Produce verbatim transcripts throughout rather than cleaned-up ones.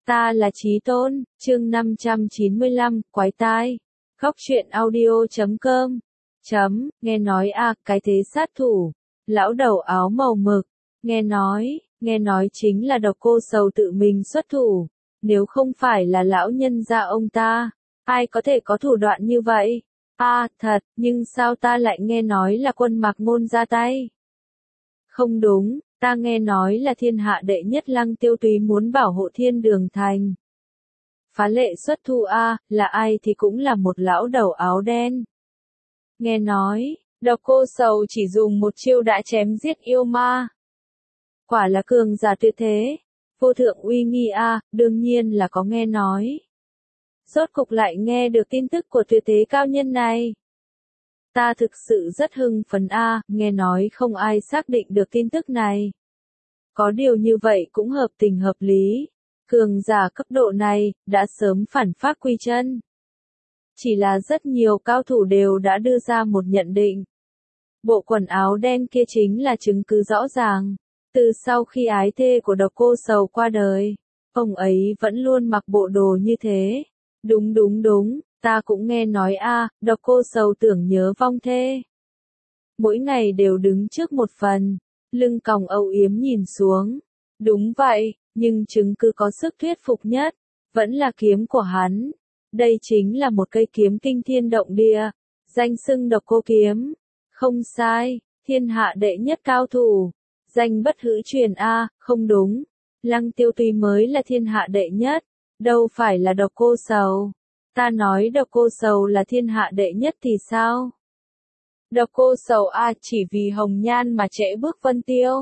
Ta là Chí Tôn, chương năm trăm chín mươi lăm, quái tai. Góc truyện audio chấm com. Chấm, nghe nói à, cái thế sát thủ. Lão đầu áo màu mực. Nghe nói, nghe nói chính là Độc Cô Sầu tự mình xuất thủ. Nếu không phải là lão nhân gia ông ta, ai có thể có thủ đoạn như vậy? À, thật, nhưng sao ta lại nghe nói là Quân Mạc Ngôn ra tay? Không đúng, ta nghe nói là thiên hạ đệ nhất Lăng Tiêu Túy muốn bảo hộ Thiên Đường Thành. Phá lệ xuất thủ a, là ai thì cũng là một lão đầu áo đen. Nghe nói, Độc Cô Sầu chỉ dùng một chiêu đã chém giết yêu ma. Quả là cường giả tuyệt thế, vô thượng uy nghi a, đương nhiên là có nghe nói. Rốt cục lại nghe được tin tức của tuyệt thế cao nhân này. Ta thực sự rất hưng phấn a, nghe nói không ai xác định được tin tức này. Có điều như vậy cũng hợp tình hợp lý. Cường giả cấp độ này, đã sớm phản phát quy chân. Chỉ là rất nhiều cao thủ đều đã đưa ra một nhận định. Bộ quần áo đen kia chính là chứng cứ rõ ràng. Từ sau khi ái thê của Độc Cô Sầu qua đời, ông ấy vẫn luôn mặc bộ đồ như thế. Đúng đúng đúng, ta cũng nghe nói a, Độc Cô Sầu tưởng nhớ vong thê. Mỗi ngày đều đứng trước một phần, lưng còng âu yếm nhìn xuống. Đúng vậy, nhưng chứng cứ có sức thuyết phục nhất, vẫn là kiếm của hắn. Đây chính là một cây kiếm kinh thiên động địa, danh xưng Độc Cô kiếm. Không sai, thiên hạ đệ nhất cao thủ, danh bất hữu truyền a, không đúng. Lăng Tiêu Túy mới là thiên hạ đệ nhất, đâu phải là Độc Cô Sầu. Ta nói Độc Cô Sầu là thiên hạ đệ nhất thì sao? Độc Cô Sầu a, chỉ vì hồng nhan mà trễ bước Vân Tiêu.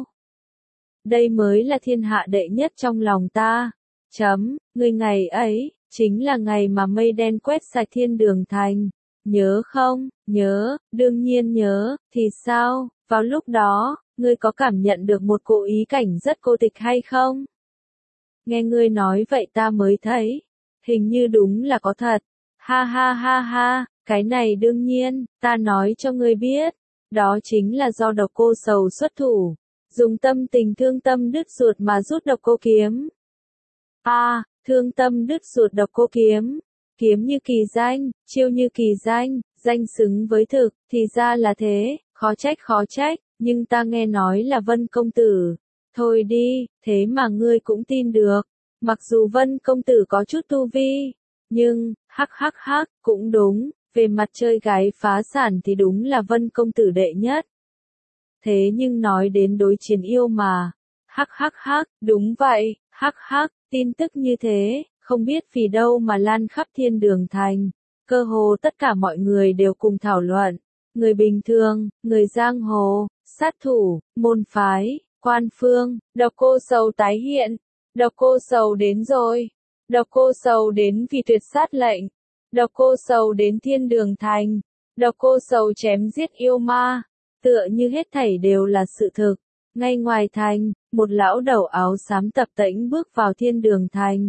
Đây mới là thiên hạ đệ nhất trong lòng ta. Chấm, người ngày ấy, chính là ngày mà mây đen quét sạch Thiên Đường Thành. Nhớ không? Nhớ, đương nhiên nhớ, thì sao? Vào lúc đó, ngươi có cảm nhận được một cô ý cảnh rất cô tịch hay không? Nghe ngươi nói vậy ta mới thấy, hình như đúng là có thật. Ha ha ha ha, cái này đương nhiên, ta nói cho ngươi biết, đó chính là do Độc Cô Sầu xuất thủ, dùng tâm tình thương tâm đứt ruột mà rút Độc Cô kiếm. A, à, thương tâm đứt ruột Độc Cô kiếm, kiếm như kỳ danh, chiêu như kỳ danh, danh xứng với thực, thì ra là thế, khó trách khó trách, nhưng ta nghe nói là Vân công tử. Thôi đi, thế mà ngươi cũng tin được. Mặc dù Vân công tử có chút tu vi, nhưng, hắc hắc hắc, cũng đúng, về mặt chơi gái phá sản thì đúng là Vân công tử đệ nhất. Thế nhưng nói đến đối chiến yêu mà, hắc hắc hắc, đúng vậy, hắc hắc, tin tức như thế, không biết vì đâu mà lan khắp Thiên Đường Thành. Cơ hồ tất cả mọi người đều cùng thảo luận, người bình thường, người giang hồ, sát thủ, môn phái, quan phương, Độc Cô Sầu tái hiện. Độc Cô Sầu đến rồi. Độc Cô Sầu đến vì tuyệt sát lệnh. Độc Cô Sầu đến Thiên Đường Thành. Độc Cô Sầu chém giết yêu ma. Tựa như hết thảy đều là sự thực. Ngay ngoài thành, một lão đầu áo xám tập tễnh bước vào Thiên Đường Thành.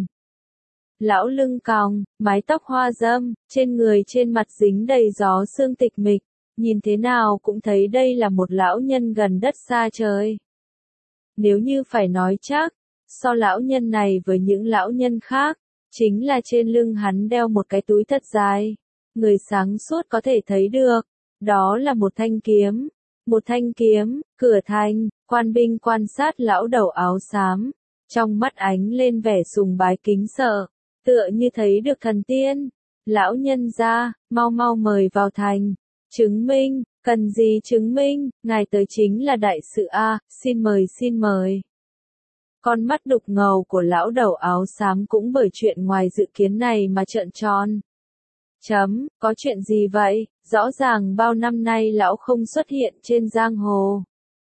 Lão lưng còng, mái tóc hoa râm, trên người trên mặt dính đầy gió sương tịch mịch. Nhìn thế nào cũng thấy đây là một lão nhân gần đất xa trời. Nếu như phải nói chắc, so lão nhân này với những lão nhân khác, chính là trên lưng hắn đeo một cái túi thật dài. Người sáng suốt có thể thấy được, đó là một thanh kiếm. Một thanh kiếm, cửa thành, quan binh quan sát lão đầu áo xám, trong mắt ánh lên vẻ sùng bái kính sợ, tựa như thấy được thần tiên. Lão nhân gia, mau mau mời vào thành. Chứng minh, cần gì chứng minh, ngài tới chính là đại sự a, xin mời xin mời. Con mắt đục ngầu của lão đầu áo xám cũng bởi chuyện ngoài dự kiến này mà trợn tròn. Chấm, có chuyện gì vậy? Rõ ràng bao năm nay lão không xuất hiện trên giang hồ.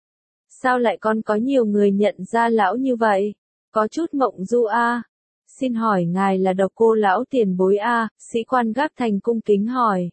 Sao lại còn có nhiều người nhận ra lão như vậy? Có chút mộng du a. Xin hỏi ngài là Độc Cô lão tiền bối a, sĩ quan gác thành cung kính hỏi.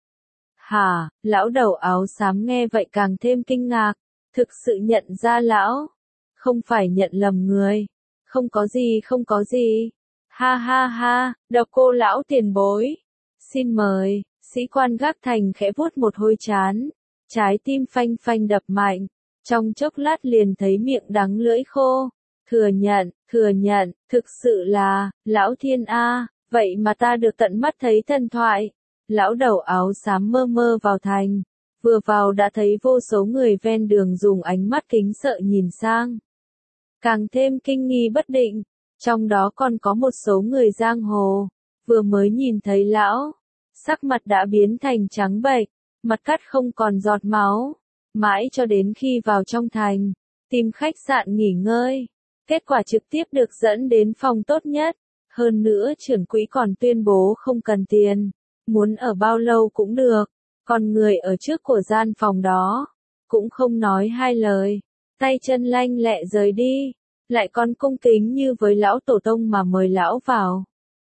Hả, lão đầu áo xám nghe vậy càng thêm kinh ngạc, thực sự nhận ra lão. Không phải nhận lầm người. Không có gì không có gì. Ha ha ha, Độc Cô lão tiền bối. Xin mời, sĩ quan gác thành khẽ vuốt một hôi trán. Trái tim phanh phanh đập mạnh. Trong chốc lát liền thấy miệng đắng lưỡi khô. Thừa nhận, thừa nhận, thực sự là, lão thiên a, vậy mà ta được tận mắt thấy thần thoại. Lão đầu áo xám mơ mơ vào thành, vừa vào đã thấy vô số người ven đường dùng ánh mắt kính sợ nhìn sang. Càng thêm kinh nghi bất định, trong đó còn có một số người giang hồ, vừa mới nhìn thấy lão, sắc mặt đã biến thành trắng bệch, mặt cắt không còn giọt máu, mãi cho đến khi vào trong thành, tìm khách sạn nghỉ ngơi. Kết quả trực tiếp được dẫn đến phòng tốt nhất, hơn nữa trưởng quỹ còn tuyên bố không cần tiền, muốn ở bao lâu cũng được, còn người ở trước của gian phòng đó, cũng không nói hai lời, tay chân lanh lẹ rời đi, lại còn cung kính như với lão tổ tông mà mời lão vào.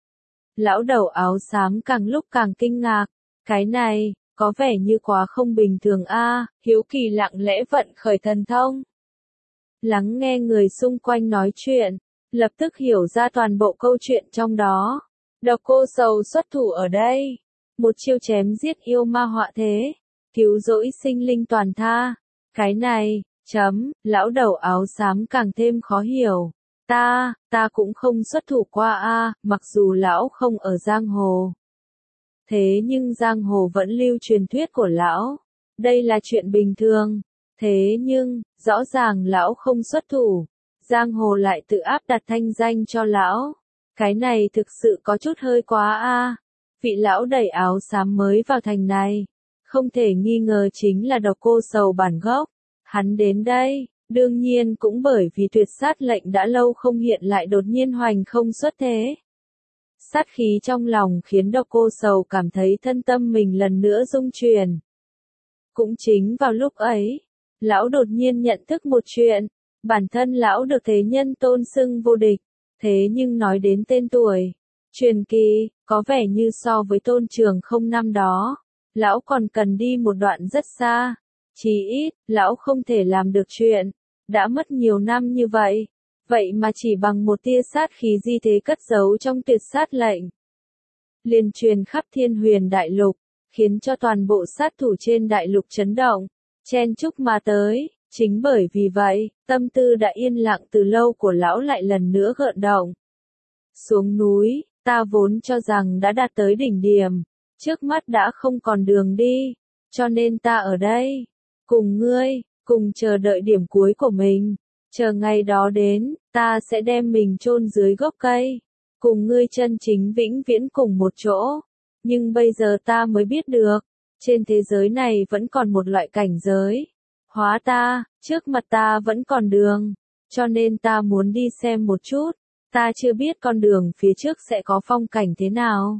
Lão đầu áo xám càng lúc càng kinh ngạc, cái này, có vẻ như quá không bình thường a, hiếu kỳ lặng lẽ vận khởi thần thông. Lắng nghe người xung quanh nói chuyện, lập tức hiểu ra toàn bộ câu chuyện trong đó. Độc Cô Sầu xuất thủ ở đây, một chiêu chém giết yêu ma họa thế, cứu rỗi sinh linh toàn tha. Cái này, chấm, lão đầu áo xám càng thêm khó hiểu. Ta, ta cũng không xuất thủ qua a, mặc dù lão không ở giang hồ. Thế nhưng giang hồ vẫn lưu truyền thuyết của lão, đây là chuyện bình thường. Thế nhưng, rõ ràng lão không xuất thủ, giang hồ lại tự áp đặt thanh danh cho lão. Cái này thực sự có chút hơi quá a. Vị lão đầy áo xám mới vào thành này, không thể nghi ngờ chính là Độc Cô Sầu bản gốc. Hắn đến đây, đương nhiên cũng bởi vì tuyệt sát lệnh đã lâu không hiện lại đột nhiên hoành không xuất thế. Sát khí trong lòng khiến Độc Cô Sầu cảm thấy thân tâm mình lần nữa rung chuyển. Cũng chính vào lúc ấy, lão đột nhiên nhận thức một chuyện, bản thân lão được thế nhân tôn xưng vô địch, thế nhưng nói đến tên tuổi, truyền kỳ, có vẻ như so với Tôn Trường Không năm đó, lão còn cần đi một đoạn rất xa, chí ít, lão không thể làm được chuyện, đã mất nhiều năm như vậy, vậy mà chỉ bằng một tia sát khí di thế cất giấu trong tuyệt sát lệnh. Liên truyền khắp Thiên Huyền Đại Lục, khiến cho toàn bộ sát thủ trên đại lục chấn động, chen chúc mà tới, chính bởi vì vậy, tâm tư đã yên lặng từ lâu của lão lại lần nữa gợn động. Xuống núi, ta vốn cho rằng đã đạt tới đỉnh điểm, trước mắt đã không còn đường đi, cho nên ta ở đây, cùng ngươi, cùng chờ đợi điểm cuối của mình, chờ ngày đó đến, ta sẽ đem mình chôn dưới gốc cây, cùng ngươi chân chính vĩnh viễn cùng một chỗ. Nhưng bây giờ ta mới biết được, trên thế giới này vẫn còn một loại cảnh giới. Hóa ta, trước mặt ta vẫn còn đường, cho nên ta muốn đi xem một chút, ta chưa biết con đường phía trước sẽ có phong cảnh thế nào.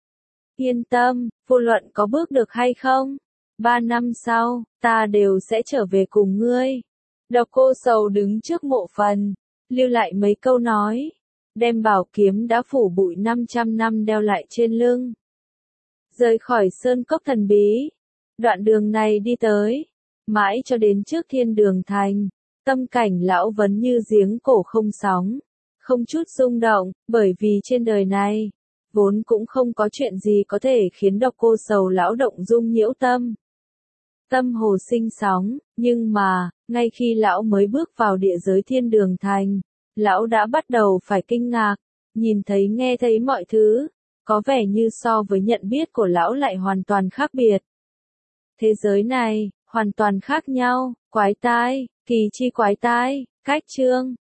Yên tâm, vô luận có bước được hay không, ba năm sau, ta đều sẽ trở về cùng ngươi. Độc Cô Sầu đứng trước mộ phần, lưu lại mấy câu nói, đem bảo kiếm đã phủ bụi năm trăm năm đeo lại trên lưng. Rời khỏi sơn cốc thần bí, đoạn đường này đi tới, mãi cho đến trước Thiên Đường Thành, tâm cảnh lão vẫn như giếng cổ không sóng, không chút rung động, bởi vì trên đời này, vốn cũng không có chuyện gì có thể khiến Độc Cô Sầu lão động dung nhiễu tâm. Tâm hồ sinh sóng, nhưng mà, ngay khi lão mới bước vào địa giới Thiên Đường Thành, lão đã bắt đầu phải kinh ngạc, nhìn thấy nghe thấy mọi thứ, có vẻ như so với nhận biết của lão lại hoàn toàn khác biệt. Thế giới này, hoàn toàn khác nhau, quái tai, kỳ chi quái tai, cách chương.